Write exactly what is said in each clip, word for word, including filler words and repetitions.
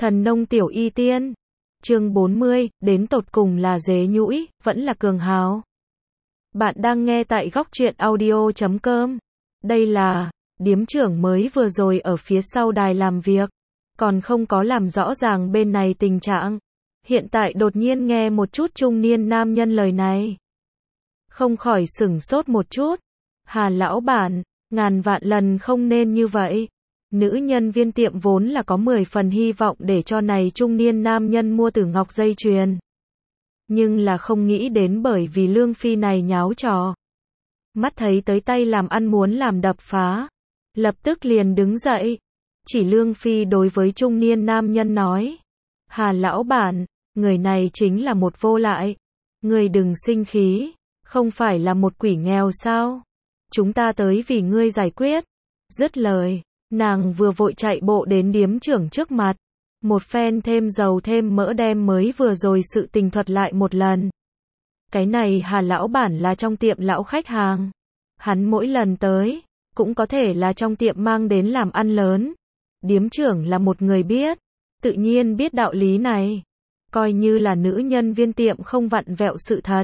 Thần nông tiểu y tiên. Chương bốn mươi, đến tột cùng là dế nhũi, vẫn là cường hào. Bạn đang nghe tại góc truyện audio chấm com. Đây là, điếm trưởng mới vừa rồi ở phía sau đài làm việc. Còn không có làm rõ ràng bên này tình trạng. Hiện tại đột nhiên nghe một chút trung niên nam nhân lời này. Không khỏi sửng sốt một chút. Hà lão bản, ngàn vạn lần không nên như vậy. Nữ nhân viên tiệm vốn là có mười phần hy vọng để cho này trung niên nam nhân mua Tử Ngọc dây chuyền. Nhưng là không nghĩ đến bởi vì Lương Phi này nháo trò. Mắt thấy tới tay làm ăn muốn làm đập phá. Lập tức liền đứng dậy. Chỉ Lương Phi đối với trung niên nam nhân nói. Hà lão bản, người này chính là một vô lại. Người đừng sinh khí. Không phải là một quỷ nghèo sao? Chúng ta tới vì ngươi giải quyết. Dứt lời. Nàng vừa vội chạy bộ đến điếm trưởng trước mặt. Một phen thêm dầu thêm mỡ đem mới vừa rồi sự tình thuật lại một lần. Cái này Hà lão bản là trong tiệm lão khách hàng. Hắn mỗi lần tới, cũng có thể là trong tiệm mang đến làm ăn lớn. Điếm trưởng là một người biết, tự nhiên biết đạo lý này. Coi như là nữ nhân viên tiệm không vặn vẹo sự thật.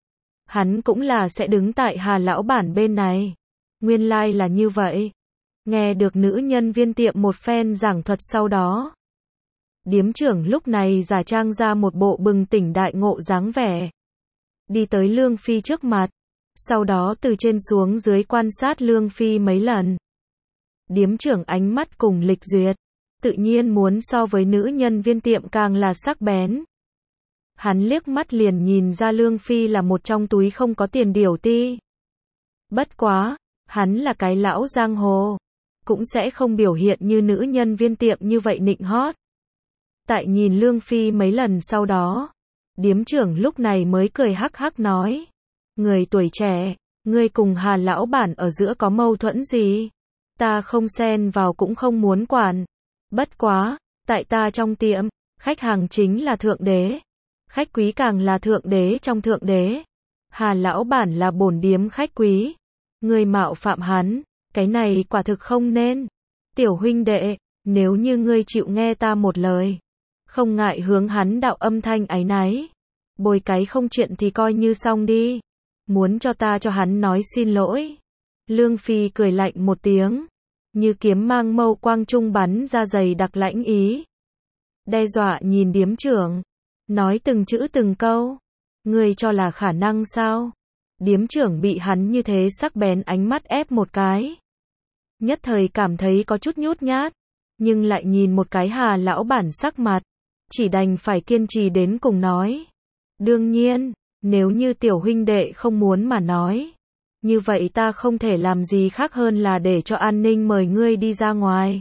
Hắn cũng là sẽ đứng tại Hà lão bản bên này. Nguyên lai là như vậy. Nghe được nữ nhân viên tiệm một phen giảng thuật sau đó. Điếm trưởng lúc này giả trang ra một bộ bừng tỉnh đại ngộ dáng vẻ. Đi tới Lương Phi trước mặt. Sau đó từ trên xuống dưới quan sát Lương Phi mấy lần. Điếm trưởng ánh mắt cùng lịch duyệt. Tự nhiên muốn so với nữ nhân viên tiệm càng là sắc bén. Hắn liếc mắt liền nhìn ra Lương Phi là một trong túi không có tiền điểu ti. Bất quá, hắn là cái lão giang hồ. Cũng sẽ không biểu hiện như nữ nhân viên tiệm như vậy nịnh hót. Tại nhìn Lương Phi mấy lần sau đó, điếm trưởng lúc này mới cười hắc hắc nói. Người tuổi trẻ, ngươi cùng Hà lão bản ở giữa có mâu thuẫn gì? Ta không xen vào cũng không muốn quản. Bất quá, tại ta trong tiệm, khách hàng chính là thượng đế. Khách quý càng là thượng đế trong thượng đế. Hà lão bản là bổn điếm khách quý. Ngươi mạo phạm hắn. Cái này quả thực không nên. Tiểu huynh đệ, nếu như ngươi chịu nghe ta một lời, không ngại hướng hắn đạo âm thanh áy náy. Bồi cái không chuyện thì coi như xong đi. Muốn cho ta cho hắn nói xin lỗi. Lương Phi cười lạnh một tiếng. Như kiếm mang mâu quang trung bắn ra dày đặc lãnh ý. Đe dọa nhìn điếm trưởng. Nói từng chữ từng câu. Ngươi cho là khả năng sao? Điếm trưởng bị hắn như thế sắc bén ánh mắt ép một cái. Nhất thời cảm thấy có chút nhút nhát. Nhưng lại nhìn một cái Hà lão bản sắc mặt. Chỉ đành phải kiên trì đến cùng nói. Đương nhiên, nếu như tiểu huynh đệ không muốn mà nói. Như vậy ta không thể làm gì khác hơn là để cho An Ninh mời ngươi đi ra ngoài.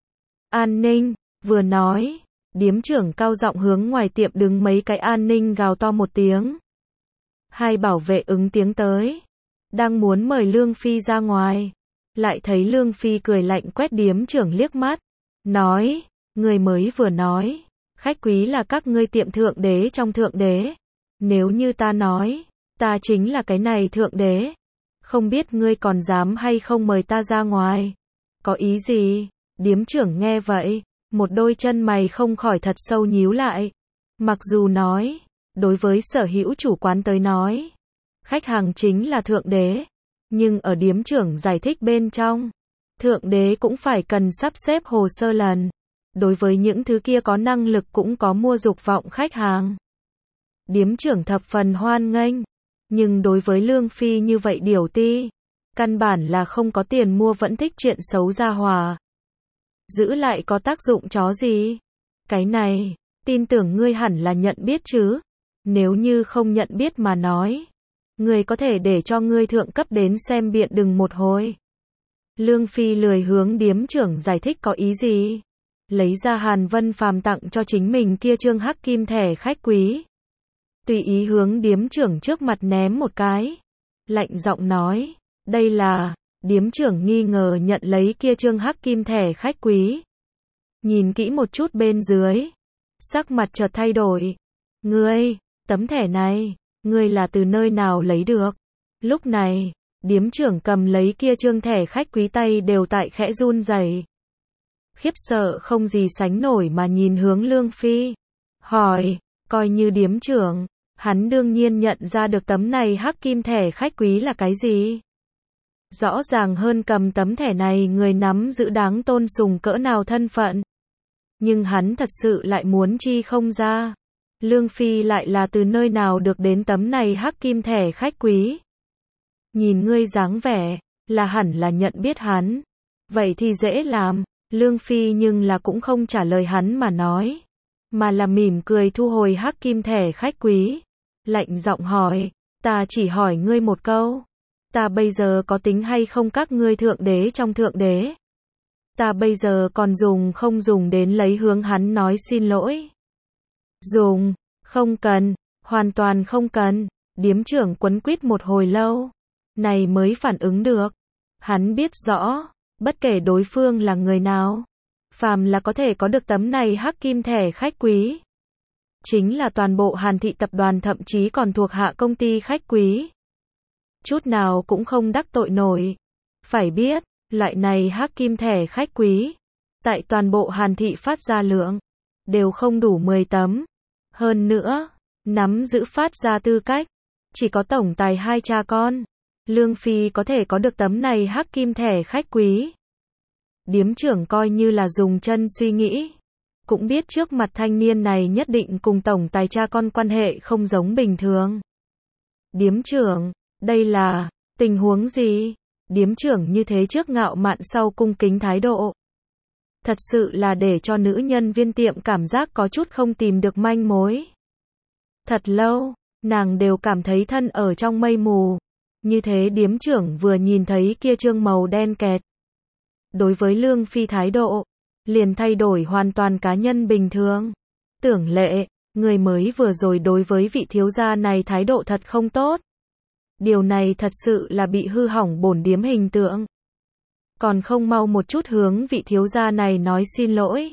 An Ninh, vừa nói. Điếm trưởng cao giọng hướng ngoài tiệm đứng mấy cái An Ninh gào to một tiếng. Hai bảo vệ ứng tiếng tới. Đang muốn mời Lương Phi ra ngoài. Lại thấy Lương Phi cười lạnh quét điếm trưởng liếc mắt. Nói, người mới vừa nói. Khách quý là các ngươi tiệm thượng đế trong thượng đế. Nếu như ta nói, ta chính là cái này thượng đế. Không biết ngươi còn dám hay không mời ta ra ngoài. Có ý gì? Điếm trưởng nghe vậy. Một đôi chân mày không khỏi thật sâu nhíu lại. Mặc dù nói, đối với sở hữu chủ quán tới nói, khách hàng chính là thượng đế. Nhưng ở điếm trưởng giải thích bên trong, thượng đế cũng phải cần sắp xếp hồ sơ lần. Đối với những thứ kia có năng lực cũng có mua dục vọng khách hàng. Điếm trưởng thập phần hoan nghênh. Nhưng đối với Lương Phi như vậy điểu ti, căn bản là không có tiền mua vẫn thích chuyện xấu ra hòa. Giữ lại có tác dụng chó gì? Cái này, tin tưởng ngươi hẳn là nhận biết chứ. Nếu như không nhận biết mà nói, ngươi có thể để cho ngươi thượng cấp đến xem biện đừng một hồi. Lương Phi lười hướng điếm trưởng giải thích có ý gì. Lấy ra Hàn Vân Phàm tặng cho chính mình kia trương hắc kim thẻ khách quý. Tùy ý hướng điếm trưởng trước mặt ném một cái. Lạnh giọng nói, đây là, điếm trưởng nghi ngờ nhận lấy kia trương hắc kim thẻ khách quý. Nhìn kỹ một chút bên dưới. Sắc mặt chợt thay đổi. Ngươi, tấm thẻ này, ngươi là từ nơi nào lấy được? Lúc này, điếm trưởng cầm lấy kia trương thẻ khách quý tay đều tại khẽ run rẩy. khiếp sợ không gì sánh nổi mà nhìn hướng Lương Phi. Hỏi, coi như điếm trưởng, hắn đương nhiên nhận ra được tấm này hắc kim thẻ khách quý là cái gì. Rõ ràng hơn cầm tấm thẻ này người nắm giữ đáng tôn sùng cỡ nào thân phận. Nhưng hắn thật sự lại muốn chi không ra. Lương Phi lại là từ nơi nào được đến tấm này hắc kim thẻ khách quý. Nhìn ngươi dáng vẻ, là hẳn là nhận biết hắn. Vậy thì dễ làm. Lương Phi nhưng là cũng không trả lời hắn mà nói. Mà là mỉm cười thu hồi hắc kim thẻ khách quý. Lạnh giọng hỏi, ta chỉ hỏi ngươi một câu. Ta bây giờ có tính hay không các ngươi thượng đế trong thượng đế? Ta bây giờ còn dùng không dùng đến lấy hướng hắn nói xin lỗi? Dùng, không cần, hoàn toàn không cần. Điếm trưởng quấn quýt một hồi lâu. Này mới phản ứng được. Hắn biết rõ, bất kể đối phương là người nào, phàm là có thể có được tấm này hắc kim thẻ khách quý. Chính là toàn bộ Hàn Thị tập đoàn thậm chí còn thuộc hạ công ty khách quý. Chút nào cũng không đắc tội nổi. Phải biết, loại này hắc kim thẻ khách quý, tại toàn bộ Hàn Thị phát ra lượng, đều không đủ mười tấm. Hơn nữa, nắm giữ phát ra tư cách, chỉ có tổng tài hai cha con. Lương Phi có thể có được tấm này hắc kim thẻ khách quý. Điếm trưởng coi như là dùng chân suy nghĩ. Cũng biết trước mặt thanh niên này nhất định cùng tổng tài cha con quan hệ không giống bình thường. Điếm trưởng, đây là tình huống gì? Điếm trưởng như thế trước ngạo mạn sau cung kính thái độ. Thật sự là để cho nữ nhân viên tiệm cảm giác có chút không tìm được manh mối. Thật lâu, nàng đều cảm thấy thân ở trong mây mù. Như thế điếm trưởng vừa nhìn thấy kia trương màu đen kẹt. Đối với Lương Phi thái độ, liền thay đổi hoàn toàn cá nhân bình thường. Tưởng Lệ, người mới vừa rồi đối với vị thiếu gia này thái độ thật không tốt. Điều này thật sự là bị hư hỏng bổn điếm hình tượng. Còn không mau một chút hướng vị thiếu gia này nói xin lỗi.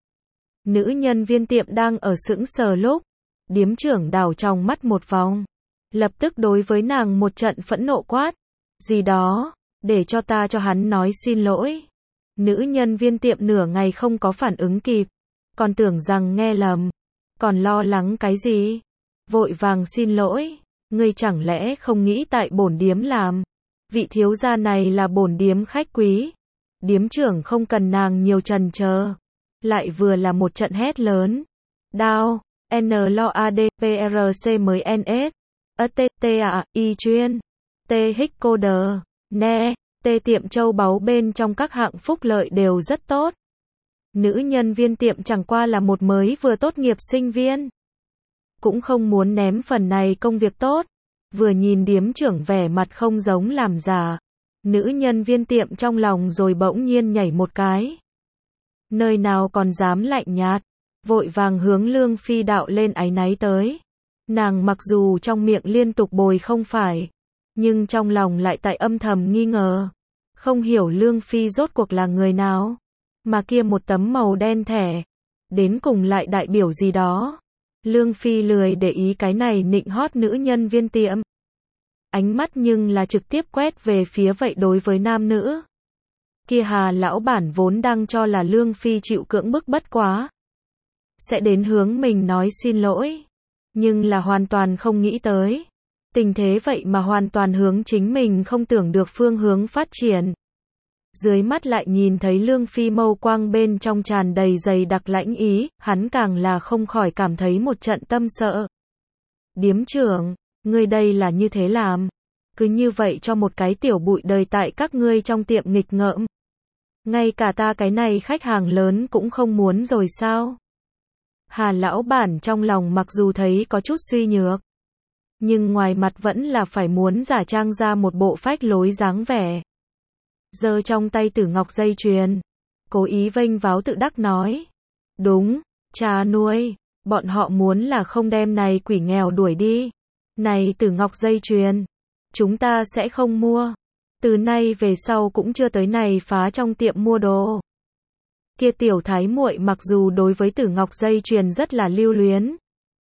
Nữ nhân viên tiệm đang ở sững sờ lúc, điếm trưởng đảo trong mắt một vòng. Lập tức đối với nàng một trận phẫn nộ quát. Gì đó, để cho ta cho hắn nói xin lỗi. Nữ nhân viên tiệm nửa ngày không có phản ứng kịp. Còn tưởng rằng nghe lầm. Còn lo lắng cái gì? Vội vàng xin lỗi. Ngươi chẳng lẽ không nghĩ tại bổn điếm làm? Vị thiếu gia này là bổn điếm khách quý. Điếm trưởng không cần nàng nhiều trần chờ. Lại vừa là một trận hét lớn. Đao, N L A D P R C mới N S. T T A Y chuyên. T hích cô đờ. Nè. T tiệm châu báu bên trong các hạng phúc lợi đều rất tốt. Nữ nhân viên tiệm chẳng qua là một mới vừa tốt nghiệp sinh viên. Cũng không muốn ném phần này công việc tốt. Vừa nhìn điếm trưởng vẻ mặt không giống làm giả. Nữ nhân viên tiệm trong lòng rồi bỗng nhiên nhảy một cái. Nơi nào còn dám lạnh nhạt. Vội vàng hướng Lương Phi đạo lên áy náy tới. Nàng mặc dù trong miệng liên tục bồi không phải. Nhưng trong lòng lại tại âm thầm nghi ngờ. Không hiểu Lương Phi rốt cuộc là người nào. Mà kia một tấm màu đen thẻ. Đến cùng lại đại biểu gì đó. Lương Phi lười để ý cái này nịnh hót nữ nhân viên tiệm. Ánh mắt nhưng là trực tiếp quét về phía vậy đối với nam nữ. Kia Hà lão bản vốn đang cho là Lương Phi chịu cưỡng bức bất quá. Sẽ đến hướng mình nói xin lỗi. Nhưng là hoàn toàn không nghĩ tới. Tình thế vậy mà hoàn toàn hướng chính mình không tưởng được phương hướng phát triển. Dưới mắt lại nhìn thấy Lương Phi mâu quang bên trong tràn đầy dày đặc lãnh ý, hắn càng là không khỏi cảm thấy một trận tâm sợ. Điếm trưởng, ngươi đây là như thế làm. Cứ như vậy cho một cái tiểu bụi đời tại các ngươi trong tiệm nghịch ngợm. Ngay cả ta cái này khách hàng lớn cũng không muốn rồi sao? Hà lão bản trong lòng mặc dù thấy có chút suy nhược. Nhưng ngoài mặt vẫn là phải muốn giả trang ra một bộ phách lối dáng vẻ. Giơ trong tay tử ngọc dây chuyền. Cố ý vênh váo tự đắc nói. Đúng, cha nuôi. Bọn họ muốn là không đem này quỷ nghèo đuổi đi. Này tử ngọc dây chuyền. Chúng ta sẽ không mua. Từ nay về sau cũng chưa tới này phá trong tiệm mua đồ. Kia tiểu thái muội mặc dù đối với tử ngọc dây chuyền rất là lưu luyến.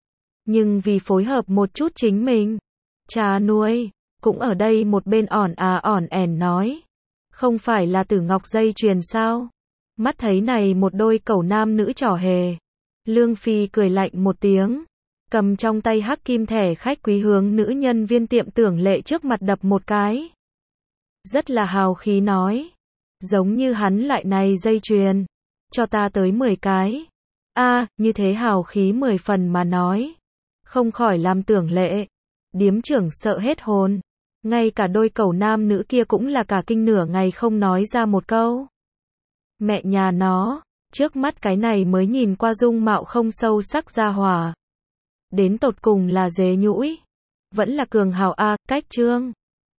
Nhưng vì phối hợp một chút chính mình. Cha nuôi. Cũng ở đây một bên ỏn à ỏn ẻn nói. Không phải là tử ngọc dây chuyền sao? Mắt thấy này một đôi cẩu nam nữ trò hề. Lương Phi cười lạnh một tiếng, cầm trong tay hắc kim thẻ khách quý hướng nữ nhân viên tiệm Tưởng Lệ trước mặt đập một cái. Rất là hào khí nói, giống như hắn lại này dây chuyền, cho ta tới mười cái. A, như thế hào khí mười phần mà nói, không khỏi làm Tưởng Lệ điếm trưởng sợ hết hồn. Ngay cả đôi cẩu nam nữ kia cũng là cả kinh nửa ngày không nói ra một câu. Mẹ nhà nó, trước mắt cái này mới nhìn qua dung mạo không sâu sắc ra hỏa, đến tột cùng là dế nhũi, vẫn là cường hào a, cách trương.